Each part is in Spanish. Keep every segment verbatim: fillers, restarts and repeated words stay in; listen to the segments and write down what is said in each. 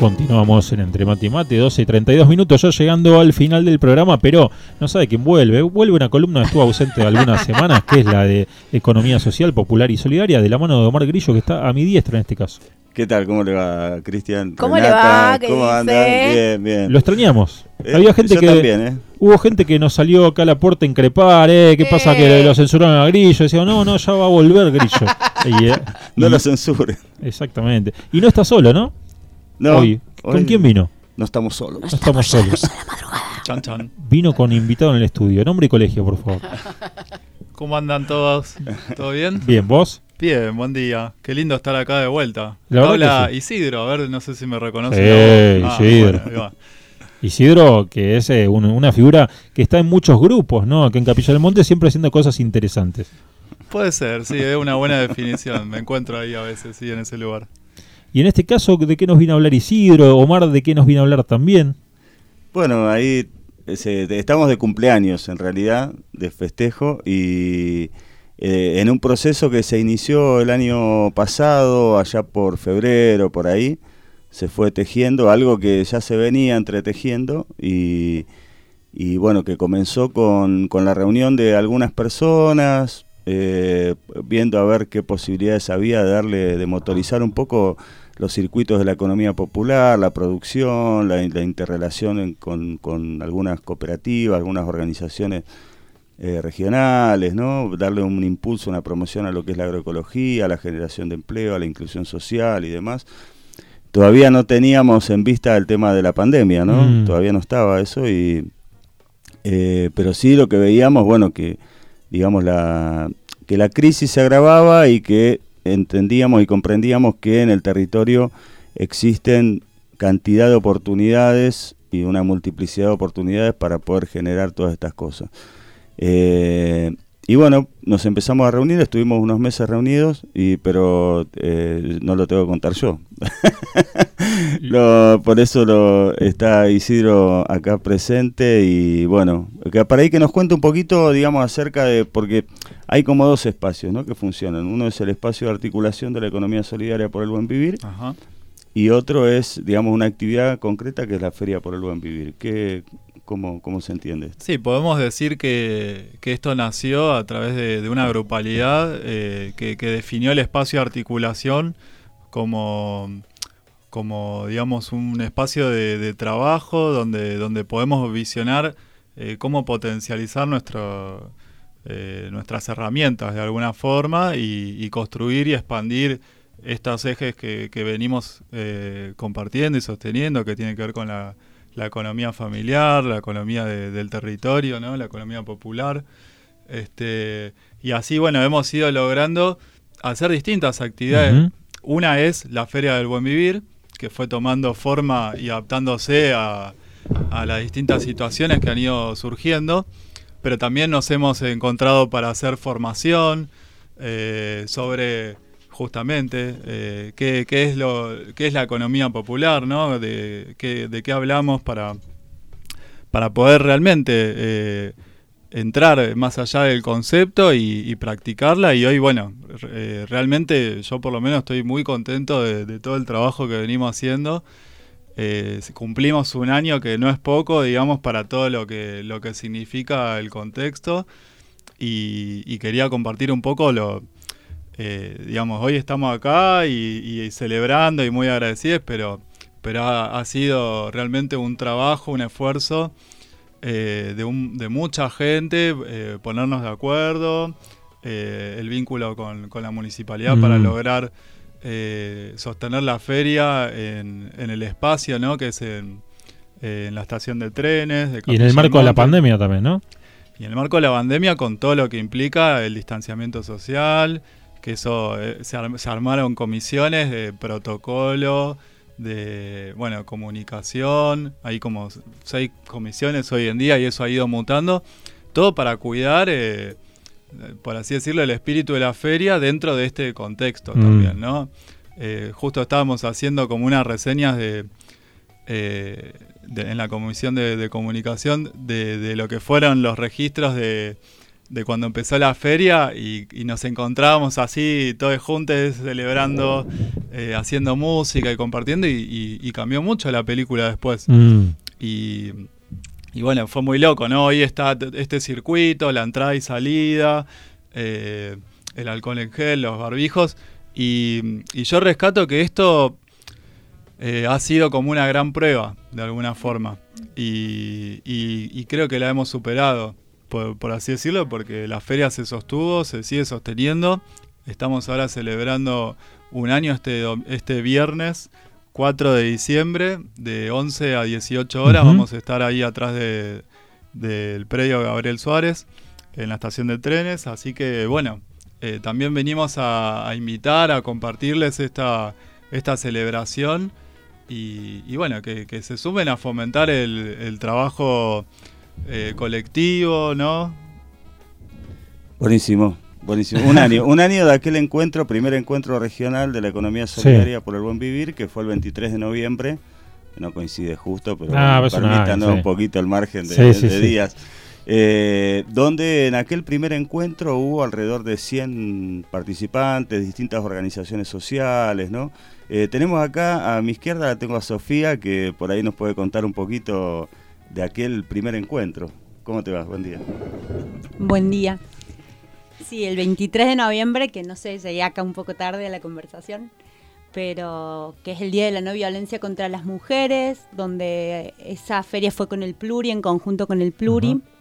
Continuamos en Entre Mate y Mate, doce y treinta y dos minutos, ya llegando al final del programa, pero no sabe quién vuelve. Vuelve una columna que estuvo ausente algunas semanas, que es la de Economía Social, Popular y Solidaria, de la mano de Omar Grillo, que está a mi diestra en este caso. ¿Qué tal? ¿Cómo le va, Cristian? ¿Cómo Renata, le va? ¿Qué ¿Cómo dice? andan? Bien, bien. Lo extrañamos. Eh, Había gente yo que también, ¿eh? Hubo gente que nos salió acá a la puerta a increpar, ¿eh? ¿Qué Eh. pasa? Que lo censuraron a Grillo. Decían, no, no, ya va a volver Grillo. Y, eh, No y- lo censuren. Exactamente. Y no está solo, ¿no? No, Hoy. ¿Con hoy quién vino? No estamos solos. No estamos solos. Chan, chan. Vino con invitado en el estudio. Nombre y colegio, por favor. ¿Cómo andan todos? ¿Todo bien? Bien, ¿vos? Bien, buen día. Qué lindo estar acá de vuelta. La verdad Habla que sí. Isidro, a ver, no sé si me reconoce. Sí, la voz. Isidro. bueno, ahí va. Isidro, que es eh, un- una figura que está en muchos grupos, ¿no? Que en Capilla del Monte siempre haciendo cosas interesantes. Puede ser, sí, es una buena definición. Me encuentro ahí a veces, sí, en ese lugar. Y en este caso, ¿de qué nos vino a hablar Isidro? Omar, ¿de qué nos vino a hablar también? Bueno, ahí ese, de- estamos de cumpleaños, en realidad, de festejo, y eh, en un proceso que se inició el año pasado, allá por febrero, por ahí, se fue tejiendo, algo que ya se venía entretejiendo, y, y bueno, que comenzó con, con la reunión de algunas personas, eh, viendo a ver qué posibilidades había de darle, de motorizar un poco los circuitos de la economía popular, la producción, la, la interrelación en- con, con algunas cooperativas, algunas organizaciones eh, regionales, ¿no? Darle un impulso, una promoción a lo que es la agroecología, a la generación de empleo, a la inclusión social y demás. Todavía no teníamos en vista el tema de la pandemia, ¿no? Mm. Todavía no estaba eso, y eh, pero sí lo que veíamos, bueno, que digamos la que la crisis se agravaba y que entendíamos y comprendíamos que en el territorio existen cantidad de oportunidades y una multiplicidad de oportunidades para poder generar todas estas cosas. Eh, y bueno, nos empezamos a reunir, estuvimos unos meses reunidos, y pero eh, no lo tengo que contar yo. Lo- por eso lo, está Isidro acá presente, y bueno, que para ahí que nos cuente un poquito, digamos, acerca de, porque hay como dos espacios, ¿no?, que funcionan. Uno es el espacio de articulación de la economía solidaria por el buen vivir, Ajá. y otro es, digamos, una actividad concreta que es la Feria por el Buen Vivir. ¿Qué, cómo, ¿Cómo se entiende esto? Sí, podemos decir que, que esto nació a través de, de una grupalidad eh, que, que definió el espacio de articulación como, como digamos, un espacio de, de trabajo donde, donde podemos visionar eh, cómo potencializar nuestro, eh, nuestras herramientas de alguna forma y, y construir y expandir estos ejes que, que venimos eh, compartiendo y sosteniendo, que tienen que ver con la, la economía familiar, la economía de- del territorio, ¿no?, la economía popular. Este, y así, bueno, hemos ido logrando hacer distintas actividades. Ujú. Una es la Feria del Buen Vivir, que fue tomando forma y adaptándose a, a las distintas situaciones que han ido surgiendo, pero también nos hemos encontrado para hacer formación eh, sobre justamente eh, qué, qué es lo qué es la economía popular, ¿no? De qué, de qué hablamos para, para poder realmente eh, entrar más allá del concepto y, y practicarla. Y hoy, bueno, eh, realmente yo por lo menos estoy muy contento de, de todo el trabajo que venimos haciendo. Eh, cumplimos un año que no es poco, digamos, para todo lo que, lo que significa el contexto, y, y quería compartir un poco lo... Eh, digamos, hoy estamos acá y, y celebrando y muy agradecidos, pero, pero ha, ha sido realmente un trabajo, un esfuerzo eh, de, un, de mucha gente, eh, ponernos de acuerdo, eh, el vínculo con, con la municipalidad Mm. para lograr eh, sostener la feria en, en el espacio, ¿no?, que es en, eh, en la estación de trenes. De Y en Capilla el marco de la del Monte. pandemia también, ¿no? Y en el marco de la pandemia, con todo lo que implica el distanciamiento social, que eso eh, se, arm- se armaron comisiones de protocolo, de bueno, comunicación, hay como seis comisiones hoy en día y eso ha ido mutando, todo para cuidar, eh, por así decirlo, el espíritu de la feria dentro de este contexto Mm. también, ¿no? Eh, justo estábamos haciendo como unas reseñas de... Eh, de- en la comisión de, de comunicación de, de lo que fueron los registros de, de cuando empezó la feria y, y nos encontrábamos así todos juntos celebrando, eh, haciendo música y compartiendo y, y, y cambió mucho la película después. Mm. Y, y bueno, fue muy loco, ¿no? Hoy está este circuito, la entrada y salida, eh, el alcohol en gel, los barbijos y, y yo rescato que esto eh, ha sido como una gran prueba de alguna forma y, y, y creo que la hemos superado. Por, por así decirlo, porque la feria se sostuvo, se sigue sosteniendo. Estamos ahora celebrando un año este, este viernes cuatro de diciembre, de once a dieciocho horas. Uh-huh. Vamos a estar ahí atrás de, del predio Gabriel Suárez, en la estación de trenes. Así que, bueno, eh, también venimos a, a invitar, a compartirles esta, esta celebración y, y bueno, que, que se sumen a fomentar el, el trabajo Eh, colectivo, ¿no? Buenísimo, buenísimo. Un año, un año de aquel encuentro, primer encuentro regional de la economía solidaria sí. por el buen vivir, que fue el veintitrés de noviembre, no coincide justo, pero ah, bueno, permítanos sí. un poquito el margen de, sí, sí, de, de sí. días. Eh, donde en aquel primer encuentro hubo alrededor de cien participantes, distintas organizaciones sociales, ¿no? Eh, tenemos acá a mi izquierda, la tengo a Sofía, que por ahí nos puede contar un poquito de aquel primer encuentro. ¿Cómo te vas? Buen día. Buen día. Sí, el veintitrés de noviembre, que no sé, llegué acá un poco tarde a la conversación, pero que es el Día de la No Violencia contra las Mujeres, donde esa feria fue con el Pluri, en conjunto con el Pluri. Uh-huh.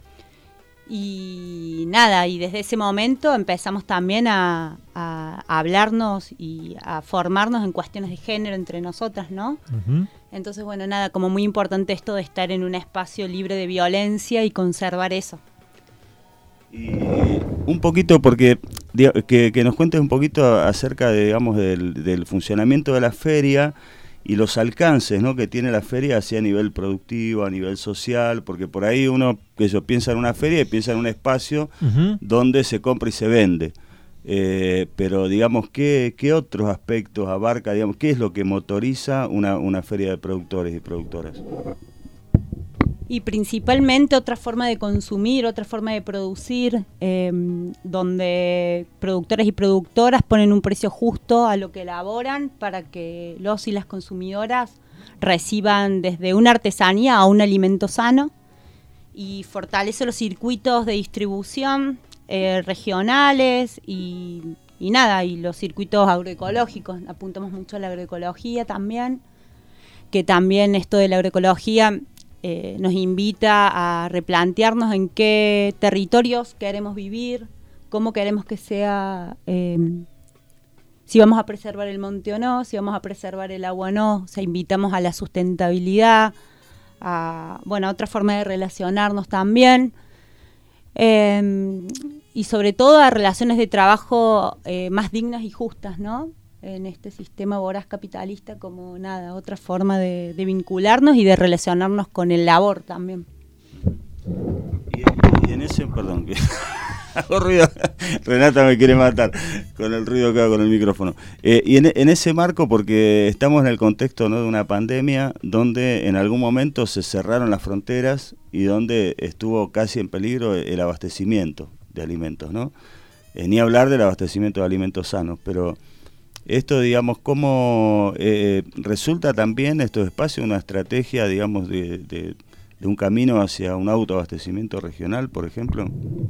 Y nada, y desde ese momento empezamos también a, a, a hablarnos y a formarnos en cuestiones de género entre nosotras, ¿no? Uh-huh. Entonces, bueno, nada, como muy importante esto de estar en un espacio libre de violencia y conservar eso. Y un poquito, porque que, que nos cuentes un poquito acerca de, digamos, del, del funcionamiento de la feria y los alcances, ¿no?, que tiene la feria así a nivel productivo, a nivel social, porque por ahí uno que yo piensa en una feria y piensa en un espacio uh-huh. donde se compra y se vende. Eh, pero digamos, ¿qué, qué otros aspectos abarca? Digamos, ¿qué es lo que motoriza una, una feria de productores y productoras? Y principalmente otra forma de consumir, otra forma de producir, eh, donde productores y productoras ponen un precio justo a lo que elaboran para que los y las consumidoras reciban desde una artesanía a un alimento sano, y fortalece los circuitos de distribución eh, regionales y, y nada, y los circuitos agroecológicos. Apuntamos mucho a la agroecología también, que también esto de la agroecología Eh, nos invita a replantearnos en qué territorios queremos vivir, cómo queremos que sea, eh, si vamos a preservar el monte o no, si vamos a preservar el agua o no. O sea, invitamos a la sustentabilidad, a, bueno, a otra forma de relacionarnos también, eh, y sobre todo a relaciones de trabajo eh, más dignas y justas, ¿no?, en este sistema voraz capitalista, como nada, otra forma de, de vincularnos y de relacionarnos con el labor también. Y, y en ese, perdón, que hago ruido, Renata me quiere matar con el ruido que hago con el micrófono. Eh, y en, en ese marco, porque estamos en el contexto, ¿no?, de una pandemia donde en algún momento se cerraron las fronteras y donde estuvo casi en peligro el abastecimiento de alimentos, ¿no? Eh, ni hablar del abastecimiento de alimentos sanos, pero esto, digamos, ¿cómo eh, resulta también estos espacios una estrategia, digamos, de, de, de un camino hacia un autoabastecimiento regional, por ejemplo?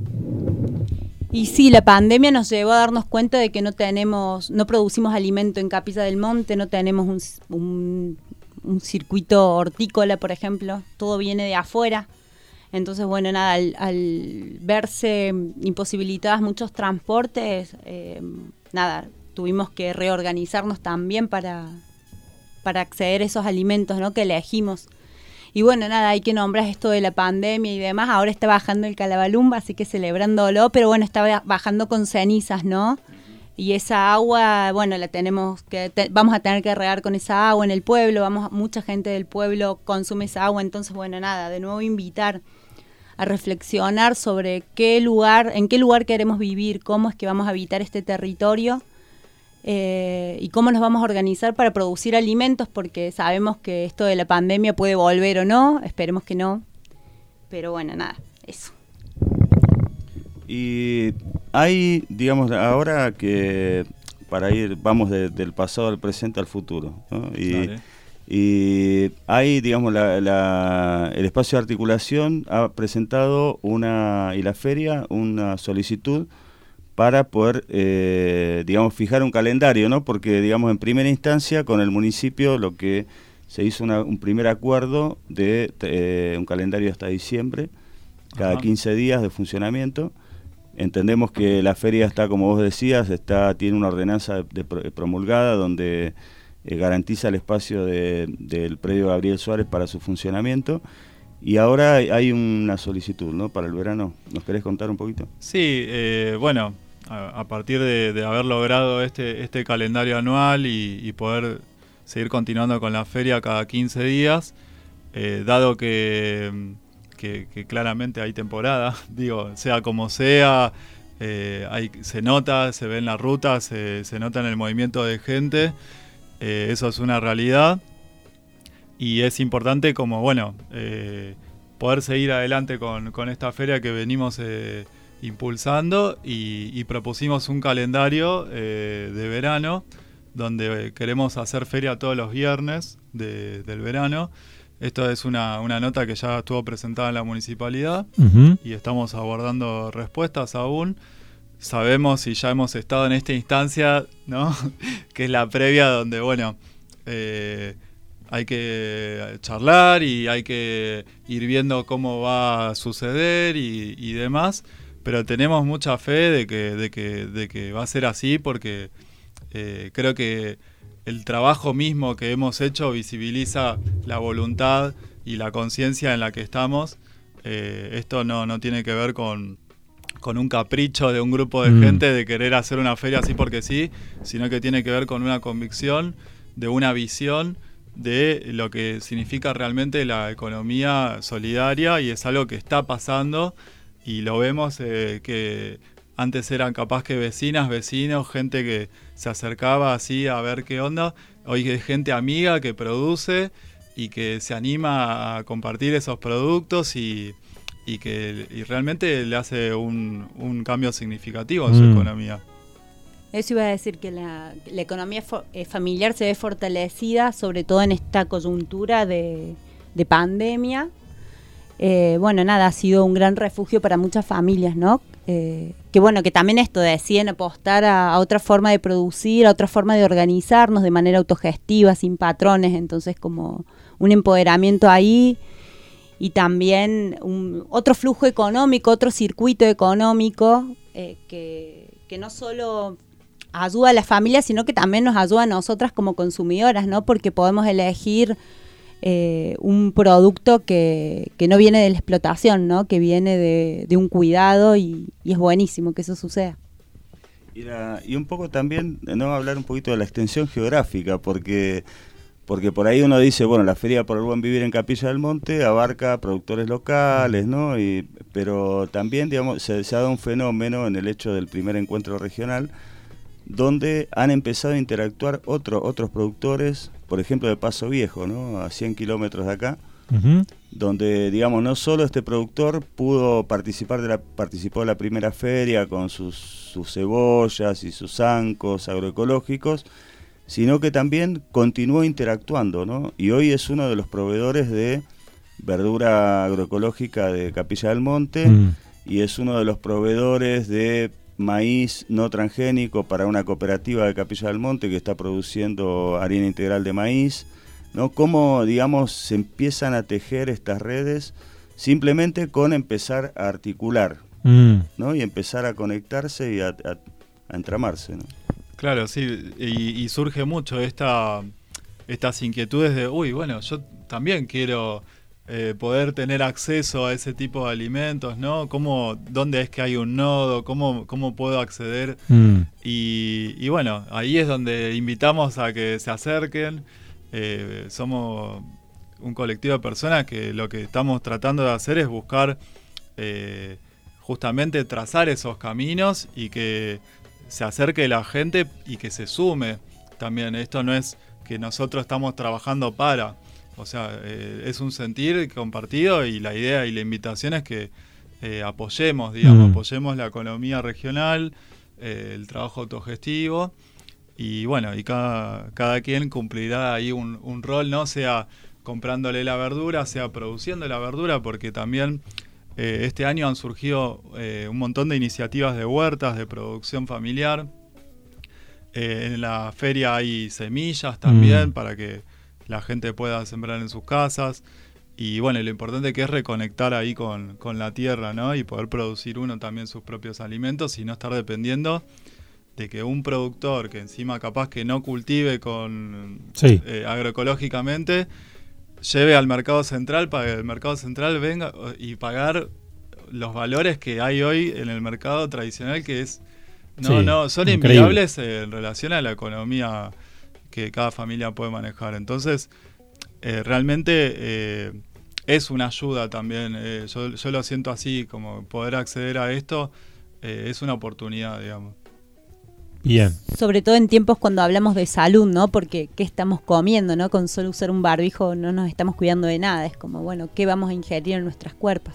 Y sí, la pandemia nos llevó a darnos cuenta de que no tenemos, no producimos alimento en Capilla del Monte, no tenemos un, un, un circuito hortícola, por ejemplo, todo viene de afuera. Entonces, bueno, nada, al, al verse imposibilitadas muchos transportes, eh, nada, tuvimos que reorganizarnos también para, para acceder a esos alimentos, ¿no?, que elegimos. Y bueno, nada, hay que nombrar esto de la pandemia y demás. Ahora está bajando el Calabalumba, así que celebrándolo, pero bueno, está bajando con cenizas, ¿no? Y esa agua, bueno, la tenemos que te, vamos a tener que regar con esa agua en el pueblo. Vamos, mucha gente del pueblo consume esa agua, entonces, bueno, nada, de nuevo invitar a reflexionar sobre qué lugar, en qué lugar queremos vivir, cómo es que vamos a habitar este territorio. Eh, y cómo nos vamos a organizar para producir alimentos, porque sabemos que esto de la pandemia puede volver o no, esperemos que no, pero bueno, nada, eso. Y hay, digamos, ahora que para ir, vamos de, del pasado al presente al futuro, ¿no? Y, Dale. y hay, digamos, la, la, el espacio de articulación ha presentado una, y la feria, una solicitud para poder, eh, digamos, fijar un calendario, ¿no? Porque, digamos, en primera instancia con el municipio lo que se hizo una, un primer acuerdo de eh, un calendario hasta diciembre, cada Ajá. quince días de funcionamiento. Entendemos que la feria está, como vos decías, está tiene una ordenanza de, de promulgada donde eh, garantiza el espacio de, del predio Gabriel Suárez para su funcionamiento. Y ahora hay, hay una solicitud, ¿no? Para el verano. ¿Nos querés contar un poquito? Sí, eh, bueno, a, a partir de, de haber logrado este, este calendario anual y, y poder seguir continuando con la feria cada quince días, eh, dado que, que, que claramente hay temporada, digo, sea como sea, eh, hay, se nota, se ve en la ruta, se, se nota en el movimiento de gente, eh, eso es una realidad. Y es importante como, bueno, eh, poder seguir adelante con, con esta feria que venimos eh, impulsando y, y propusimos un calendario eh, de verano donde queremos hacer feria todos los viernes de, del verano. Esto es una, una nota que ya estuvo presentada en la municipalidad Uh-huh. y estamos aguardando respuestas aún. Sabemos y ya hemos estado en esta instancia, ¿no? Que es la previa donde, bueno... Eh, hay que charlar y hay que ir viendo cómo va a suceder y, y demás, pero tenemos mucha fe de que, de que, de que va a ser así porque eh, creo que el trabajo mismo que hemos hecho visibiliza la voluntad y la conciencia en la que estamos. Eh, esto no, no tiene que ver con, con un capricho de un grupo de Mm. gente de querer hacer una feria así porque sí, sino que tiene que ver con una convicción, de una visión de lo que significa realmente la economía solidaria, y es algo que está pasando y lo vemos eh, que antes eran capaz que vecinas, vecinos, gente que se acercaba así a ver qué onda, hoy es gente amiga que produce y que se anima a compartir esos productos y, y que y realmente le hace un, un cambio significativo en su Mm. economía. Eso iba a decir, que la, la economía fo- eh, familiar se ve fortalecida, sobre todo en esta coyuntura de, de pandemia. Eh, bueno, nada, ha sido un gran refugio para muchas familias, ¿no? Eh, que bueno, que también esto deciden apostar a, a otra forma de producir, a otra forma de organizarnos de manera autogestiva, sin patrones, entonces como un empoderamiento ahí. Y también un, otro flujo económico, otro circuito económico eh, que, que no solo ayuda a la familia, sino que también nos ayuda a nosotras como consumidoras, ¿no? Porque podemos elegir eh, un producto que, que no viene de la explotación, ¿no? Que viene de, de un cuidado y, y es buenísimo que eso suceda. Y, la, y un poco también, no hablar un poquito de la extensión geográfica, porque porque por ahí uno dice, bueno, la Feria por el Buen Vivir en Capilla del Monte abarca productores locales, ¿no? Y, pero también, digamos, se, se ha dado un fenómeno en el hecho del primer encuentro regional, donde han empezado a interactuar otro, otros productores, por ejemplo de Paso Viejo, ¿no? A cien kilómetros de acá, Uh-huh. donde, digamos, no solo este productor pudo participar de la, participó de la primera feria con sus, sus cebollas y sus zancos agroecológicos, sino que también continuó interactuando, ¿no? Y hoy es uno de los proveedores de verdura agroecológica de Capilla del Monte, Mm. y es uno de los proveedores de maíz no transgénico para una cooperativa de Capilla del Monte que está produciendo harina integral de maíz, ¿no? Cómo, digamos, se empiezan a tejer estas redes simplemente con empezar a articular, Mm. ¿no? Y empezar a conectarse y a, a, a entramarse, ¿no? Claro, sí, y, y surge mucho esta, estas inquietudes de, uy, bueno, yo también quiero eh, poder tener acceso a ese tipo de alimentos, ¿no? ¿Cómo, dónde es que hay un nodo? ¿Cómo, cómo puedo acceder? Mm. Y, y bueno, ahí es donde invitamos a que se acerquen. Eh, somos un colectivo de personas que lo que estamos tratando de hacer es buscar eh, justamente trazar esos caminos y que se acerque la gente y que se sume también. Esto no es que nosotros estamos trabajando para, o sea, eh, es un sentir compartido, y la idea y la invitación es que eh, apoyemos, digamos, Mm. apoyemos la economía regional, eh, el trabajo autogestivo, y bueno, y cada, cada quien cumplirá ahí un, un rol, ¿no? Sea comprándole la verdura, sea produciendo la verdura, porque también eh, este año han surgido eh, un montón de iniciativas de huertas, de producción familiar. Eh, en la feria hay semillas también Mm. para que la gente pueda sembrar en sus casas. Y bueno, lo importante que es reconectar ahí con, con la tierra, ¿no? Y poder producir uno también sus propios alimentos y no estar dependiendo de que un productor que encima capaz que no cultive con Sí. eh, agroecológicamente lleve al mercado central para que el mercado central venga y pagar los valores que hay hoy en el mercado tradicional, que es no, Sí, no, son increíble. inviables eh, en relación a la economía que cada familia puede manejar. Entonces, eh, realmente eh, es una ayuda también. Eh, yo, yo lo siento así, como poder acceder a esto eh, es una oportunidad, digamos. Bien. Sobre todo en tiempos cuando hablamos de salud, ¿no? Porque ¿qué estamos comiendo, no? Con solo usar un barbijo no nos estamos cuidando de nada. Es como, bueno, ¿qué vamos a ingerir en nuestras cuerpos?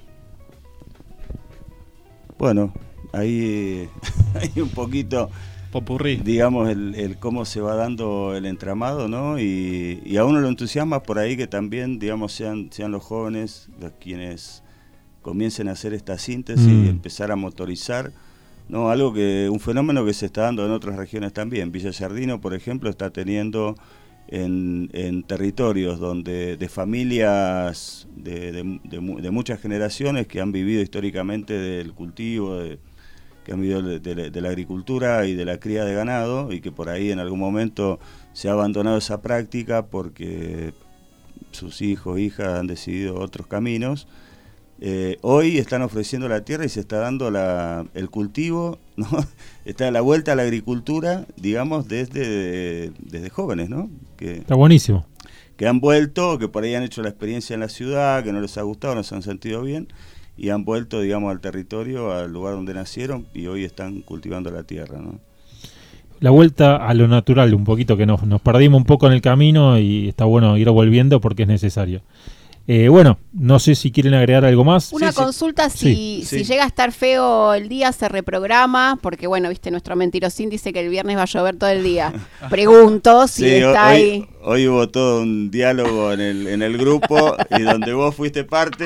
Bueno, ahí hay un poquito, Popurrí. digamos, el, el cómo se va dando el entramado, ¿no? Y, y a uno lo entusiasma por ahí que también, digamos, sean, sean los jóvenes los quienes comiencen a hacer esta síntesis Mm. y empezar a motorizar, ¿no? Algo que, un fenómeno que se está dando en otras regiones también. Villa Giardino, por ejemplo, está teniendo en, en territorios donde de familias de, de, de, de muchas generaciones que han vivido históricamente del cultivo, de, que han vivido de, de, de la agricultura y de la cría de ganado, y que por ahí en algún momento se ha abandonado esa práctica porque sus hijos, hijas han decidido otros caminos. Eh, hoy están ofreciendo la tierra y se está dando la, el cultivo, ¿no? Está la vuelta a la agricultura, digamos, desde, desde jóvenes, ¿no? Que, Está buenísimo. que han vuelto, que por ahí han hecho la experiencia en la ciudad, que no les ha gustado, no se han sentido bien, y han vuelto, digamos, al territorio, al lugar donde nacieron, y hoy están cultivando la tierra, ¿no? La vuelta a lo natural, un poquito, que nos, nos perdimos un poco en el camino y está bueno ir volviendo porque es necesario. Eh, bueno, no sé si quieren agregar algo más. Una Sí, sí. consulta, si, Sí, si sí. llega a estar feo el día, se reprograma, porque bueno, viste, nuestro mentirosín dice que el viernes va a llover todo el día. Pregunto si Sí, está hoy, ahí. hoy hubo todo un diálogo en el, en el grupo y donde vos fuiste parte.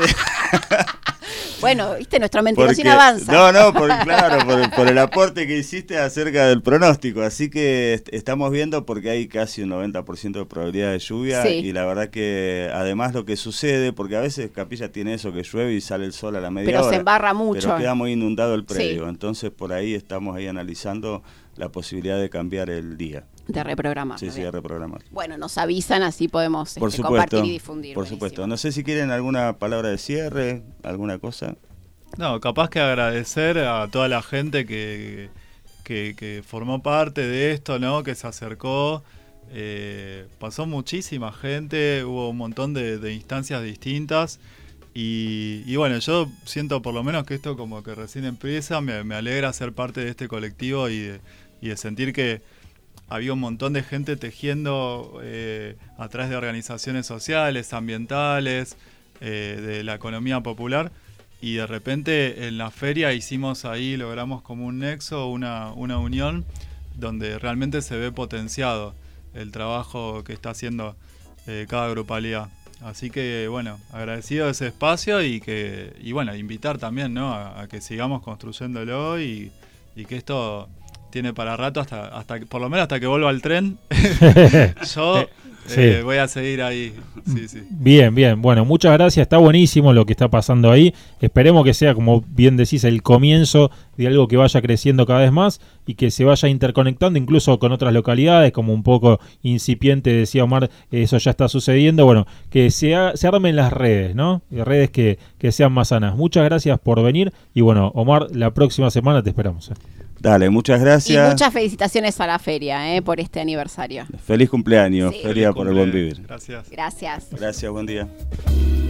Bueno, viste, nuestro mentirosín Porque- avanza. No, no, por, claro, por, por el aporte que hiciste acerca del pronóstico. Así que est- estamos viendo porque hay casi un noventa por ciento de probabilidad de lluvia. Sí. Y la verdad que además lo que sucede, porque a veces Capilla tiene eso que llueve y sale el sol a la media Pero hora. se embarra mucho. Pero queda muy inundado el predio. Sí. Entonces por ahí estamos ahí analizando la posibilidad de cambiar el día. De reprogramar. Sí, sí, de reprogramar. Bueno, nos avisan, así podemos Por este, supuesto, compartir y difundir. por Buenísimo. supuesto. No sé si quieren alguna palabra de cierre, alguna cosa. No, capaz que agradecer a toda la gente que, que, que formó parte de esto, ¿no? Que se acercó. Eh, pasó muchísima gente, hubo un montón de, de instancias distintas. Y, y bueno, yo siento por lo menos que esto como que recién empieza, me, me alegra ser parte de este colectivo y de, y de sentir que había un montón de gente tejiendo eh, a través de organizaciones sociales, ambientales, eh, de la economía popular. Y de repente en la feria hicimos ahí, logramos como un nexo, una, una unión donde realmente se ve potenciado el trabajo que está haciendo eh, cada grupalidad. Así que bueno, agradecido de ese espacio y que y bueno, invitar también, ¿no? a, a que sigamos construyéndolo y, y que esto tiene para rato hasta, hasta que- por lo menos hasta que vuelva al tren. Yo Sí. eh, voy a seguir ahí. Sí, sí. Bien, bien. Bueno, muchas gracias. Está buenísimo lo que está pasando ahí. Esperemos que sea, como bien decís, el comienzo de algo que vaya creciendo cada vez más y que se vaya interconectando incluso con otras localidades, como un poco incipiente, decía Omar, eso ya está sucediendo. Bueno, que se, ha- se armen las redes, ¿no? Redes que, que sean más sanas. Muchas gracias por venir y bueno, Omar, la próxima semana te esperamos. ¿eh? Dale, muchas Y gracias. muchas felicitaciones a la feria eh, por este aniversario. Feliz cumpleaños, Sí. feria Feliz por el buen cumple. vivir. Gracias. Gracias. Gracias, buen día.